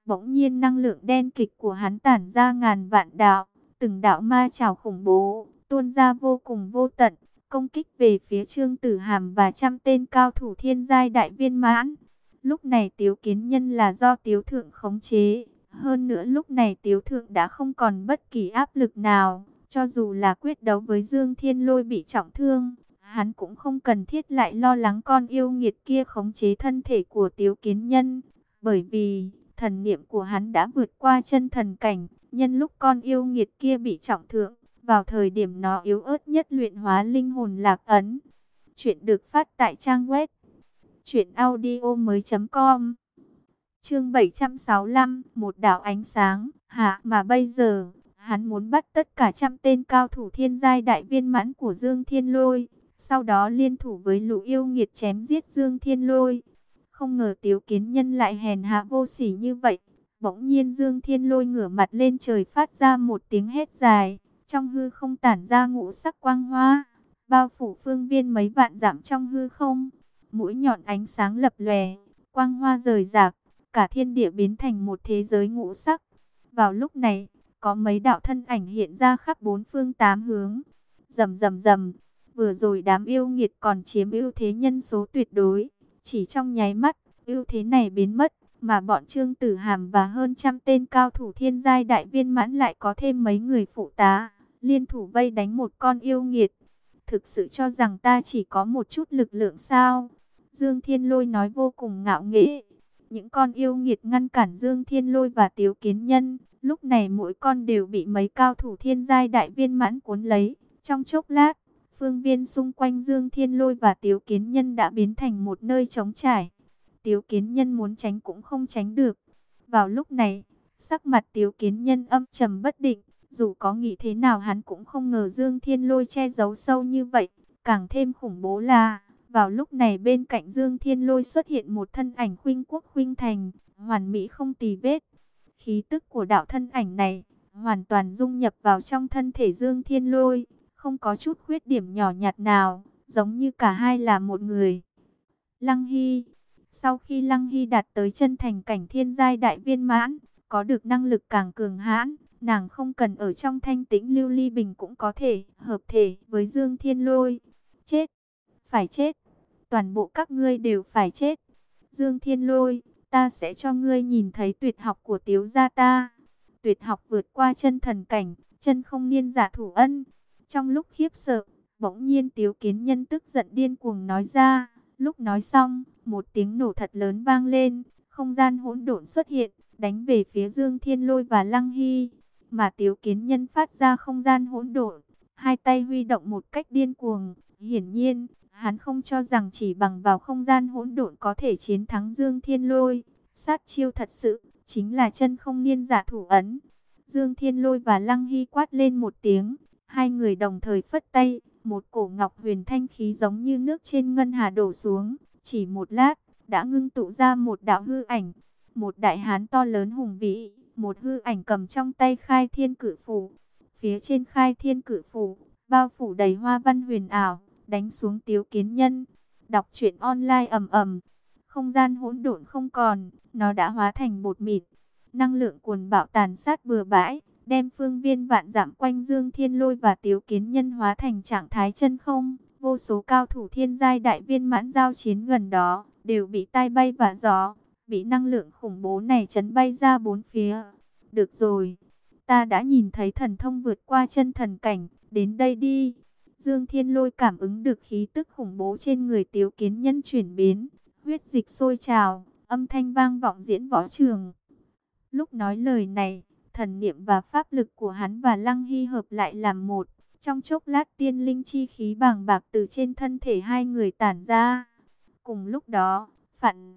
Bỗng nhiên năng lượng đen kịch của hắn tản ra ngàn vạn đạo, từng đạo ma chảo khủng bố, tuôn ra vô cùng vô tận, công kích về phía Trương Tử Hàm và trăm tên cao thủ thiên giai đại viên mãn. Lúc này Tiếu Kiến Nhân là do Tiếu Thượng khống chế, hơn nữa lúc này Tiếu Thượng đã không còn bất kỳ áp lực nào, cho dù là quyết đấu với Dương Thiên Lôi bị trọng thương, hắn cũng không cần thiết lại lo lắng con yêu nghiệt kia khống chế thân thể của Tiếu Kiến Nhân, bởi vì thần niệm của hắn đã vượt qua chân thần cảnh, nhân lúc con yêu nghiệt kia bị trọng thương, vào thời điểm nó yếu ớt nhất luyện hóa linh hồn lạc ấn. Chuyện được phát tại trang web truyện audio mới chấm com. Chương bảy trăm sáu mươi lăm, một đạo ánh sáng. Hả, mà bây giờ, hắn muốn bắt tất cả trăm tên cao thủ thiên giai đại viên mãn của Dương Thiên Lôi, sau đó liên thủ với lũ yêu nghiệt chém giết Dương Thiên Lôi. Không ngờ Tiếu Kiến Nhân lại hèn hạ vô sỉ như vậy. Bỗng nhiên Dương Thiên Lôi ngửa mặt lên trời phát ra một tiếng hét dài, trong hư không tản ra ngũ sắc quang hoa, bao phủ phương viên mấy vạn dặm trong hư không. Mũi nhọn ánh sáng lập lòe, quang hoa rời rạc, cả thiên địa biến thành một thế giới ngũ sắc. Vào lúc này, có mấy đạo thân ảnh hiện ra khắp bốn phương tám hướng. Rầm rầm rầm, vừa rồi đám yêu nghiệt còn chiếm ưu thế nhân số tuyệt đối, chỉ trong nháy mắt, ưu thế này biến mất, mà bọn Trương Tử Hàm và hơn trăm tên cao thủ thiên giai đại viên mãn lại có thêm mấy người phụ tá, liên thủ vây đánh một con yêu nghiệt. Thực sự cho rằng ta chỉ có một chút lực lượng sao? Dương Thiên Lôi nói vô cùng ngạo nghễ. Những con yêu nghiệt ngăn cản Dương Thiên Lôi và Tiếu Kiến Nhân, lúc này mỗi con đều bị mấy cao thủ thiên giai đại viên mãn cuốn lấy. Trong chốc lát, phương viên xung quanh Dương Thiên Lôi và Tiếu Kiến Nhân đã biến thành một nơi trống trải. Tiếu Kiến Nhân muốn tránh cũng không tránh được. Vào lúc này, sắc mặt Tiếu Kiến Nhân âm trầm bất định, dù có nghĩ thế nào hắn cũng không ngờ Dương Thiên Lôi che giấu sâu như vậy. Càng thêm khủng bố là, vào lúc này bên cạnh Dương Thiên Lôi xuất hiện một thân ảnh khuynh quốc khuynh thành, hoàn mỹ không tì vết. Khí tức của đạo thân ảnh này hoàn toàn dung nhập vào trong thân thể Dương Thiên Lôi, không có chút khuyết điểm nhỏ nhặt nào, giống như cả hai là một người. Lăng Hy. Sau khi Lăng Hy đạt tới chân thành cảnh thiên giai đại viên mãn, có được năng lực càng cường hãn, nàng không cần ở trong thanh tĩnh lưu ly bình cũng có thể hợp thể với Dương Thiên Lôi. Chết, phải chết, toàn bộ các ngươi đều phải chết. Dương Thiên Lôi, ta sẽ cho ngươi nhìn thấy tuyệt học của Tiếu gia ta. Tuyệt học vượt qua chân thần cảnh, chân không niên giả thủ ân. Trong lúc khiếp sợ, bỗng nhiên Tiếu Kiến Nhân tức giận điên cuồng nói ra. Lúc nói xong, một tiếng nổ thật lớn vang lên, không gian hỗn độn xuất hiện, đánh về phía Dương Thiên Lôi và Lăng Hy. Mà Tiếu Kiến Nhân phát ra không gian hỗn độn, hai tay huy động một cách điên cuồng. Hiển nhiên, hắn không cho rằng chỉ bằng vào không gian hỗn độn có thể chiến thắng Dương Thiên Lôi. Sát chiêu thật sự, chính là chân không niên giả thủ ấn. Dương Thiên Lôi và Lăng Hy quát lên một tiếng, hai người đồng thời phất tay, một cổ ngọc huyền thanh khí giống như nước trên ngân hà đổ xuống, chỉ một lát, đã ngưng tụ ra một đạo hư ảnh, một đại hán to lớn hùng vĩ, một hư ảnh cầm trong tay khai thiên cử phủ. Phía trên khai thiên cử phủ, bao phủ đầy hoa văn huyền ảo, đánh xuống Tiếu Kiến Nhân. Đọc truyện online ầm ầm, không gian hỗn độn không còn, nó đã hóa thành bột mịn. Năng lượng cuồn bạo tàn sát bừa bãi, đem phương viên vạn dặm quanh Dương Thiên Lôi và Tiếu Kiến Nhân hóa thành trạng thái chân không. Vô số cao thủ thiên giai đại viên mãn giao chiến gần đó, đều bị tai bay vạ gió, bị năng lượng khủng bố này chấn bay ra bốn phía. Được rồi, ta đã nhìn thấy thần thông vượt qua chân thần cảnh, đến đây đi. Dương Thiên Lôi cảm ứng được khí tức khủng bố trên người Tiếu Kiến Nhân chuyển biến, huyết dịch sôi trào, âm thanh vang vọng diễn võ trường. Lúc nói lời này, thần niệm và pháp lực của hắn và Lăng Hy hợp lại làm một. Trong chốc lát tiên linh chi khí bàng bạc từ trên thân thể hai người tản ra. Cùng lúc đó, phản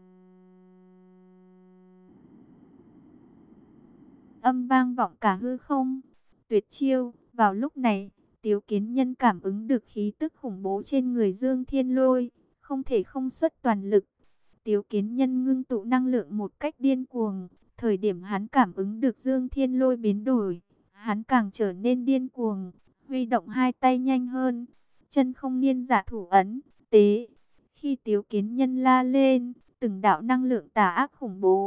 âm vang vọng cả hư không. Tuyệt chiêu, vào lúc này, Tiếu Kiến Nhân cảm ứng được khí tức khủng bố trên người Dương Thiên Lôi, không thể không xuất toàn lực. Tiếu Kiến Nhân ngưng tụ năng lượng một cách điên cuồng, thời điểm hắn cảm ứng được Dương Thiên Lôi biến đổi, hắn càng trở nên điên cuồng, huy động hai tay nhanh hơn, chân không niên giả thủ ấn, tế. Khi Tiếu Kiến Nhân la lên, từng đạo năng lượng tà ác khủng bố,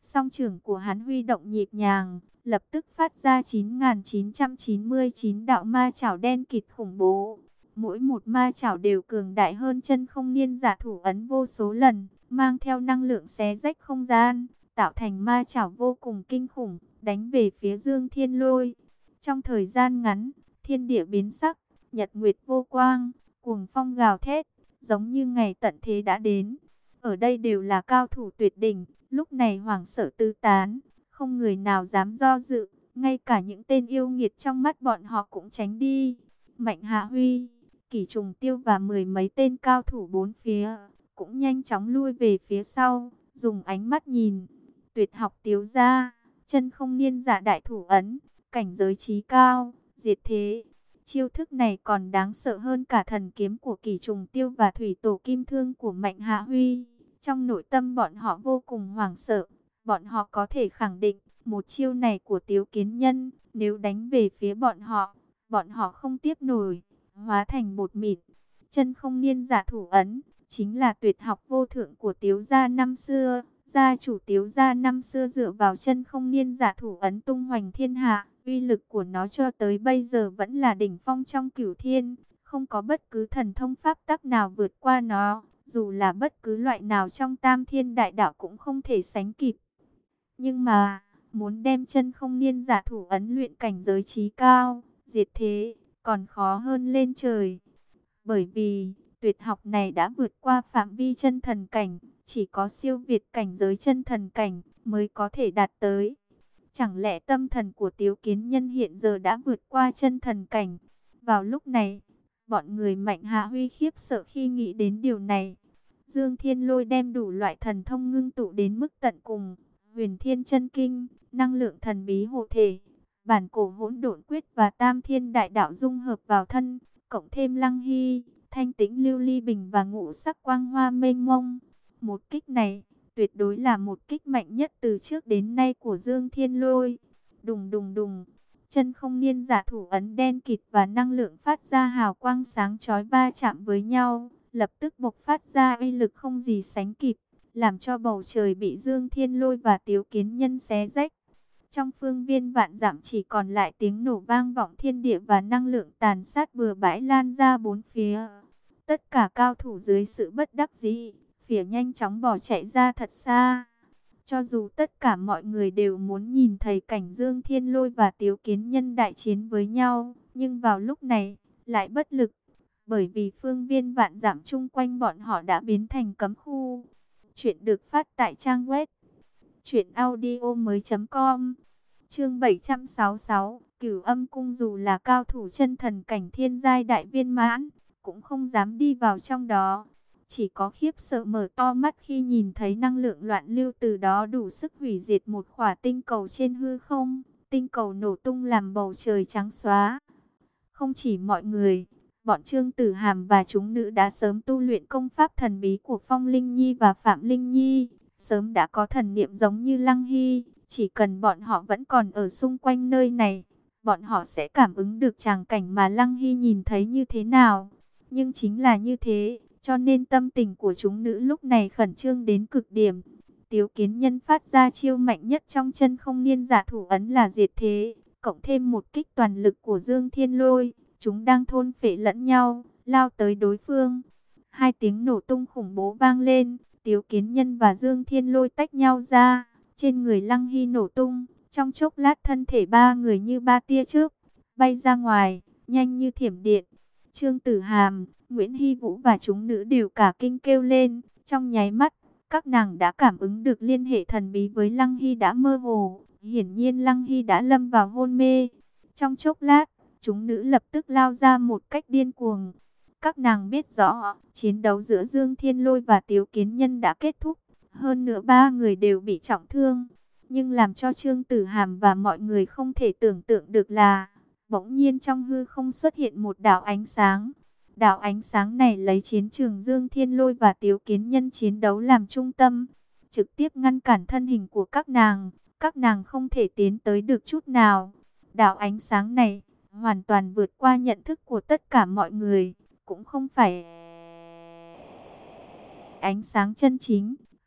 Song trưởng của hắn huy động nhịp nhàng, lập tức phát ra chín nghìn chín trăm chín mươi chín đạo ma chảo đen kịt khủng bố. Mỗi một ma chảo đều cường đại hơn chân không niên giả thủ ấn vô số lần, mang theo năng lượng xé rách không gian, tạo thành ma chảo vô cùng kinh khủng, đánh về phía Dương Thiên Lôi. Trong thời gian ngắn, thiên địa biến sắc, nhật nguyệt vô quang, cuồng phong gào thét, giống như ngày tận thế đã đến. Ở đây đều là cao thủ tuyệt đỉnh, lúc này hoảng sợ tứ tán, không người nào dám do dự, ngay cả những tên yêu nghiệt trong mắt bọn họ cũng tránh đi. Mạnh Hạ Huy, Kỷ Trùng Tiêu và mười mấy tên cao thủ bốn phía cũng nhanh chóng lui về phía sau, dùng ánh mắt nhìn. Tuyệt học Tiếu gia, chân không niên giả đại thủ ấn, cảnh giới chí cao, diệt thế. Chiêu thức này còn đáng sợ hơn cả thần kiếm của Kỷ Trùng Tiêu và thủy tổ kim thương của Mạnh Hạ Huy. Trong nội tâm bọn họ vô cùng hoảng sợ, bọn họ có thể khẳng định, một chiêu này của Tiếu Kiến Nhân, nếu đánh về phía bọn họ, bọn họ không tiếp nổi, hóa thành bột mịn. Chân không niên giả thủ ấn, chính là tuyệt học vô thượng của Tiếu gia năm xưa. Gia chủ Tiếu gia năm xưa dựa vào chân không niên giả thủ ấn tung hoành thiên hạ, uy lực của nó cho tới bây giờ vẫn là đỉnh phong trong cửu thiên, không có bất cứ thần thông pháp tắc nào vượt qua nó, dù là bất cứ loại nào trong tam thiên đại đạo cũng không thể sánh kịp. Nhưng mà, muốn đem chân không niên giả thủ ấn luyện cảnh giới chí cao, diệt thế, còn khó hơn lên trời. Bởi vì, tuyệt học này đã vượt qua phạm vi chân thần cảnh, chỉ có siêu việt cảnh giới chân thần cảnh mới có thể đạt tới. Chẳng lẽ tâm thần của Tiếu Kiến Nhân hiện giờ đã vượt qua chân thần cảnh? Vào lúc này, bọn người Mạnh Hạ Huy khiếp sợ khi nghĩ đến điều này. Dương Thiên Lôi đem đủ loại thần thông ngưng tụ đến mức tận cùng, Huyền Thiên Chân Kinh, năng lượng thần bí hộ thể, bản cổ hỗn độn quyết và Tam Thiên Đại Đạo dung hợp vào thân, cộng thêm Lăng Hy, thanh tĩnh lưu ly bình và ngũ sắc quang hoa mênh mông. Một kích này, tuyệt đối là một kích mạnh nhất từ trước đến nay của Dương Thiên Lôi. Đùng đùng đùng, chân không niên giả thủ ấn đen kịt và năng lượng phát ra hào quang sáng chói va chạm với nhau, lập tức bộc phát ra uy lực không gì sánh kịp, làm cho bầu trời bị Dương Thiên Lôi và Tiếu Kiến Nhân xé rách. Trong phương viên vạn dặm chỉ còn lại tiếng nổ vang vọng thiên địa và năng lượng tàn sát bừa bãi lan ra bốn phía. Tất cả cao thủ dưới sự bất đắc dĩ, phỉa nhanh chóng bỏ chạy ra thật xa. Cho dù tất cả mọi người đều muốn nhìn thấy cảnh Dương Thiên Lôi và Tiếu Kiến Nhân đại chiến với nhau, nhưng vào lúc này, lại bất lực. Bởi vì phương viên vạn dặm chung quanh bọn họ đã biến thành cấm khu. Chuyện được phát tại trang web truyện audio mới chấm com. Chương bảy trăm sáu mươi sáu, Cửu Âm Cung dù là cao thủ chân thần cảnh thiên giai đại viên mãn, cũng không dám đi vào trong đó. Chỉ có khiếp sợ mở to mắt khi nhìn thấy năng lượng loạn lưu từ đó đủ sức hủy diệt một khỏa tinh cầu trên hư không. Tinh cầu nổ tung làm bầu trời trắng xóa. Không chỉ mọi người, bọn Trương Tử Hàm và chúng nữ đã sớm tu luyện công pháp thần bí của Phong Linh Nhi và Phạm Linh Nhi. Sớm đã có thần niệm giống như Lăng Hy. Chỉ cần bọn họ vẫn còn ở xung quanh nơi này, bọn họ sẽ cảm ứng được tràng cảnh mà Lăng Hy nhìn thấy như thế nào. Nhưng chính là như thế, cho nên tâm tình của chúng nữ lúc này khẩn trương đến cực điểm. Tiếu Kiến Nhân phát ra chiêu mạnh nhất trong chân không niên giả thủ ấn là diệt thế, cộng thêm một kích toàn lực của Dương Thiên Lôi. Chúng đang thôn phệ lẫn nhau, lao tới đối phương. Hai tiếng nổ tung khủng bố vang lên, Tiếu Kiến Nhân và Dương Thiên Lôi tách nhau ra. Trên người Lăng Hy nổ tung, trong chốc lát thân thể ba người như ba tia chớp, bay ra ngoài, nhanh như thiểm điện. Trương Tử Hàm, Nguyễn Hy Vũ và chúng nữ đều cả kinh kêu lên. Trong nháy mắt, các nàng đã cảm ứng được liên hệ thần bí với Lăng Hy đã mơ hồ. Hiển nhiên Lăng Hy đã lâm vào hôn mê. Trong chốc lát, chúng nữ lập tức lao ra một cách điên cuồng. Các nàng biết rõ, chiến đấu giữa Dương Thiên Lôi và Tiếu Kiến Nhân đã kết thúc. Hơn nữa ba người đều bị trọng thương. Nhưng làm cho Trương Tử Hàm và mọi người không thể tưởng tượng được là, bỗng nhiên trong hư không xuất hiện một đạo ánh sáng. Đạo ánh sáng này lấy chiến trường Dương Thiên Lôi và Tiếu Kiến Nhân chiến đấu làm trung tâm, trực tiếp ngăn cản thân hình của các nàng. Các nàng không thể tiến tới được chút nào. Đạo ánh sáng này hoàn toàn vượt qua nhận thức của tất cả mọi người, cũng không phải ánh sáng chân chính.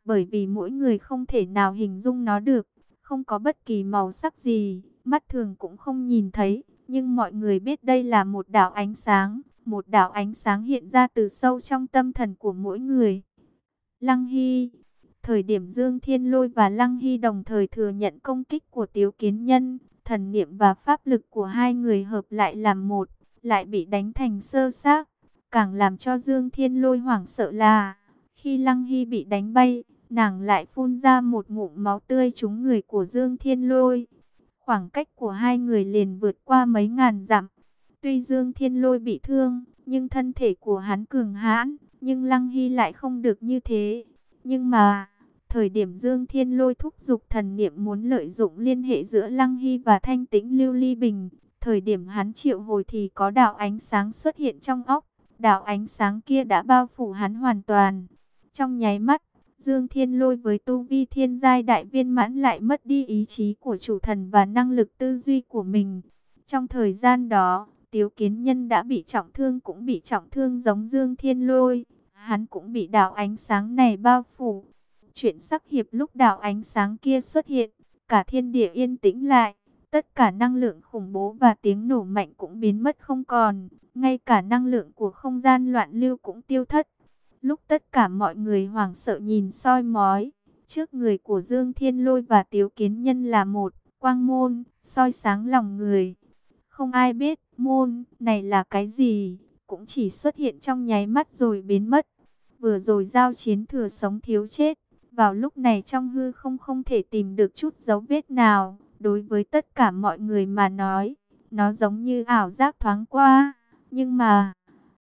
bởi vì mỗi người không thể nào hình dung nó được, không có bất kỳ màu sắc gì, mắt thường cũng không nhìn thấy, nhưng mọi người biết đây là một đạo ánh sáng, một đạo ánh sáng hiện ra từ sâu trong tâm thần của mỗi người. Lăng Hy. Thời điểm Dương Thiên Lôi và Lăng Hy đồng thời thừa nhận công kích của Tiếu Kiến Nhân, thần niệm và pháp lực của hai người hợp lại làm một, lại bị đánh thành sơ xác. Càng làm cho Dương Thiên Lôi hoảng sợ là, khi Lăng Hy bị đánh bay, nàng lại phun ra một ngụm máu tươi trúng người của Dương Thiên Lôi. Khoảng cách của hai người liền vượt qua mấy ngàn dặm. Tuy Dương Thiên Lôi bị thương, nhưng thân thể của hắn cường hãn, nhưng Lăng Hy lại không được như thế. Nhưng mà, thời điểm Dương Thiên Lôi thúc giục thần niệm muốn lợi dụng liên hệ giữa Lăng Hy và Thanh Tĩnh Lưu Ly Bình, thời điểm hắn triệu hồi thì có đạo ánh sáng xuất hiện trong óc. Đạo ánh sáng kia đã bao phủ hắn hoàn toàn. Trong nháy mắt, Dương Thiên Lôi với tu vi thiên giai đại viên mãn lại mất đi ý chí của chủ thần và năng lực tư duy của mình. Trong thời gian đó, Tiếu Kiến Nhân đã bị trọng thương, cũng bị trọng thương giống Dương Thiên Lôi. Hắn cũng bị đạo ánh sáng này bao phủ. Chuyện sắc hiệp lúc đạo ánh sáng kia xuất hiện, cả thiên địa yên tĩnh lại. Tất cả năng lượng khủng bố và tiếng nổ mạnh cũng biến mất không còn. Ngay cả năng lượng của không gian loạn lưu cũng tiêu thất. Lúc tất cả mọi người hoảng sợ nhìn soi mói, trước người của Dương Thiên Lôi và Tiếu Kiến Nhân là một quang môn, soi sáng lòng người. Không ai biết môn này là cái gì, cũng chỉ xuất hiện trong nháy mắt rồi biến mất. Vừa rồi giao chiến thừa sống thiếu chết, vào lúc này trong hư không không thể tìm được chút dấu vết nào. Đối với tất cả mọi người mà nói, nó giống như ảo giác thoáng qua. Nhưng mà,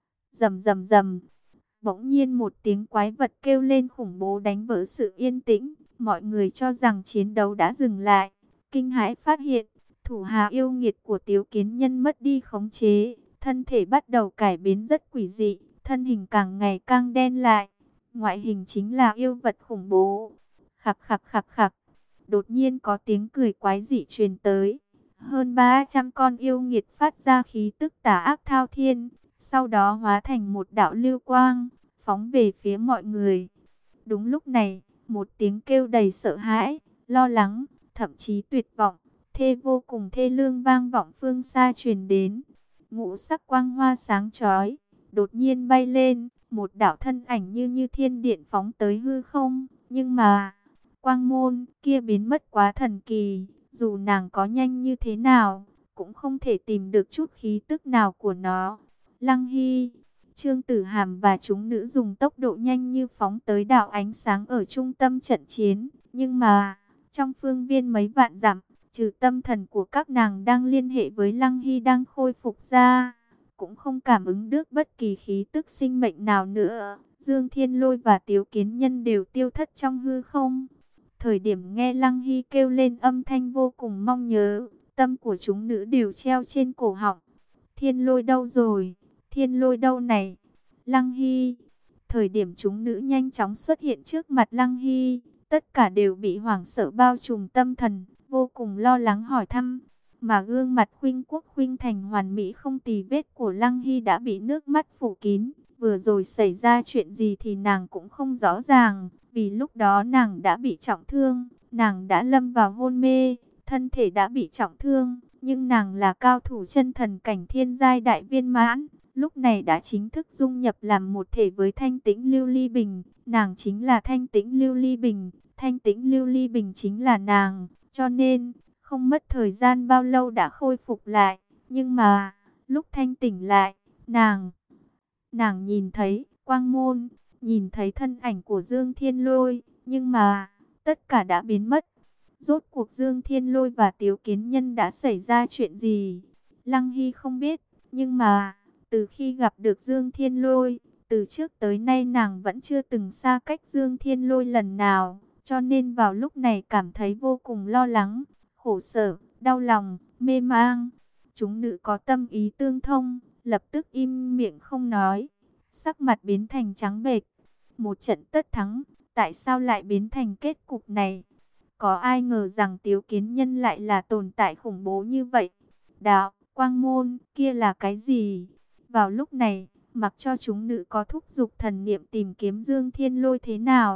rầm rầm rầm, bỗng nhiên một tiếng quái vật kêu lên khủng bố đánh vỡ sự yên tĩnh. Mọi người cho rằng chiến đấu đã dừng lại, kinh hãi phát hiện, thủ hạ yêu nghiệt của Tiếu Kiến Nhân mất đi khống chế, thân thể bắt đầu cải biến rất quỷ dị, thân hình càng ngày càng đen lại. Ngoại hình chính là yêu vật khủng bố. Khặc khặc khặc khặc. Đột nhiên có tiếng cười quái dị truyền tới. Hơn ba trăm con yêu nghiệt phát ra khí tức tà ác thao thiên, sau đó hóa thành một đạo lưu quang, phóng về phía mọi người. Đúng lúc này, một tiếng kêu đầy sợ hãi, lo lắng, thậm chí tuyệt vọng, thê vô cùng thê lương vang vọng phương xa truyền đến. Ngũ sắc quang hoa sáng chói, đột nhiên bay lên, một đạo thân ảnh như như thiên điện phóng tới hư không, nhưng mà quang môn kia biến mất quá thần kỳ, dù nàng có nhanh như thế nào, cũng không thể tìm được chút khí tức nào của nó. Lăng Hy, Trương Tử Hàm và chúng nữ dùng tốc độ nhanh như phóng tới đạo ánh sáng ở trung tâm trận chiến, nhưng mà trong phương viên mấy vạn dặm, trừ tâm thần của các nàng đang liên hệ với Lăng Hy đang khôi phục ra, cũng không cảm ứng được bất kỳ khí tức sinh mệnh nào nữa. Dương Thiên Lôi và Tiếu Kiến Nhân đều tiêu thất trong hư không. Thời điểm nghe Lăng Hy kêu lên âm thanh vô cùng mong nhớ, tâm của chúng nữ đều treo trên cổ họng. Thiên Lôi đâu rồi? Thiên Lôi đâu này? Lăng Hy. Thời điểm chúng nữ nhanh chóng xuất hiện trước mặt Lăng Hy, tất cả đều bị hoảng sợ bao trùm tâm thần, vô cùng lo lắng hỏi thăm. Mà gương mặt khuynh quốc khuynh thành hoàn mỹ không tì vết của Lăng Hy đã bị nước mắt phủ kín. Vừa rồi xảy ra chuyện gì thì nàng cũng không rõ ràng, vì lúc đó nàng đã bị trọng thương, nàng đã lâm vào hôn mê, thân thể đã bị trọng thương, nhưng nàng là cao thủ chân thần cảnh thiên giai đại viên mãn, lúc này đã chính thức dung nhập làm một thể với Thanh Tĩnh Lưu Ly Bình, nàng chính là Thanh Tĩnh Lưu Ly Bình, Thanh Tĩnh Lưu Ly Bình chính là nàng, cho nên không mất thời gian bao lâu đã khôi phục lại, nhưng mà lúc thanh tỉnh lại, nàng Nàng nhìn thấy quang môn, nhìn thấy thân ảnh của Dương Thiên Lôi, nhưng mà tất cả đã biến mất. Rốt cuộc Dương Thiên Lôi và Tiếu Kiến Nhân đã xảy ra chuyện gì? Lăng Hy không biết, nhưng mà từ khi gặp được Dương Thiên Lôi, từ trước tới nay nàng vẫn chưa từng xa cách Dương Thiên Lôi lần nào, cho nên vào lúc này cảm thấy vô cùng lo lắng, khổ sở, đau lòng, mê mang. Chúng nữ có tâm ý tương thông, lập tức im miệng không nói, sắc mặt biến thành trắng bệch. Một trận tất thắng, tại sao lại biến thành kết cục này? Có ai ngờ rằng Tiếu Kiến Nhân lại là tồn tại khủng bố như vậy? Đạo, quang môn, kia là cái gì? Vào lúc này, mặc cho chúng nữ có thúc giục thần niệm tìm kiếm Dương Thiên Lôi thế nào,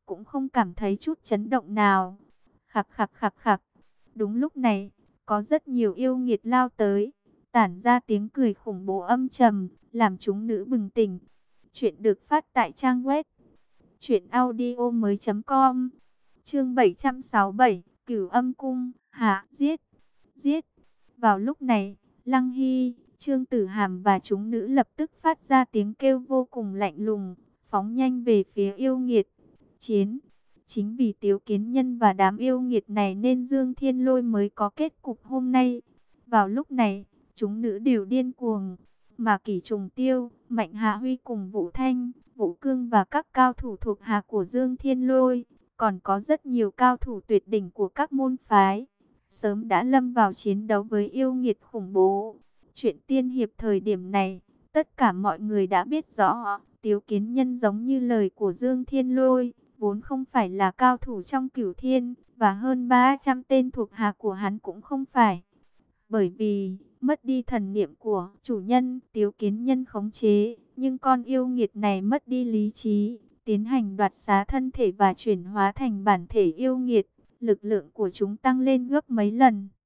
cũng không cảm thấy chút chấn động nào. Khặc khặc khặc khặc. Đúng lúc này, có rất nhiều yêu nghiệt lao tới, tản ra tiếng cười khủng bố âm trầm, làm chúng nữ bừng tỉnh. Chuyện được phát tại trang web truyện audio mới.com. Chương bảy trăm sáu mươi bảy, Cửu Âm Cung, hạ, giết, giết. Vào lúc này, Lăng Hy, Trương Tử Hàm và chúng nữ lập tức phát ra tiếng kêu vô cùng lạnh lùng, phóng nhanh về phía yêu nghiệt. Chiến. Chính vì Tiếu Kiến Nhân và đám yêu nghiệt này nên Dương Thiên Lôi mới có kết cục hôm nay. Vào lúc này, chúng nữ đều điên cuồng, mà Kỷ Trùng Tiêu, Mạnh Hạ Huy cùng Vũ Thanh, Vũ Cương và các cao thủ thuộc hạ của Dương Thiên Lôi, còn có rất nhiều cao thủ tuyệt đỉnh của các môn phái, sớm đã lâm vào chiến đấu với yêu nghiệt khủng bố. Chuyện tiên hiệp thời điểm này, tất cả mọi người đã biết rõ, Tiếu Kiến Nhân giống như lời của Dương Thiên Lôi, vốn không phải là cao thủ trong Cửu Thiên, và hơn ba trăm tên thuộc hạ của hắn cũng không phải. Bởi vì, mất đi thần niệm của chủ nhân, Tiếu Kiến Nhân khống chế, nhưng con yêu nghiệt này mất đi lý trí, tiến hành đoạt xá thân thể và chuyển hóa thành bản thể yêu nghiệt, lực lượng của chúng tăng lên gấp mấy lần.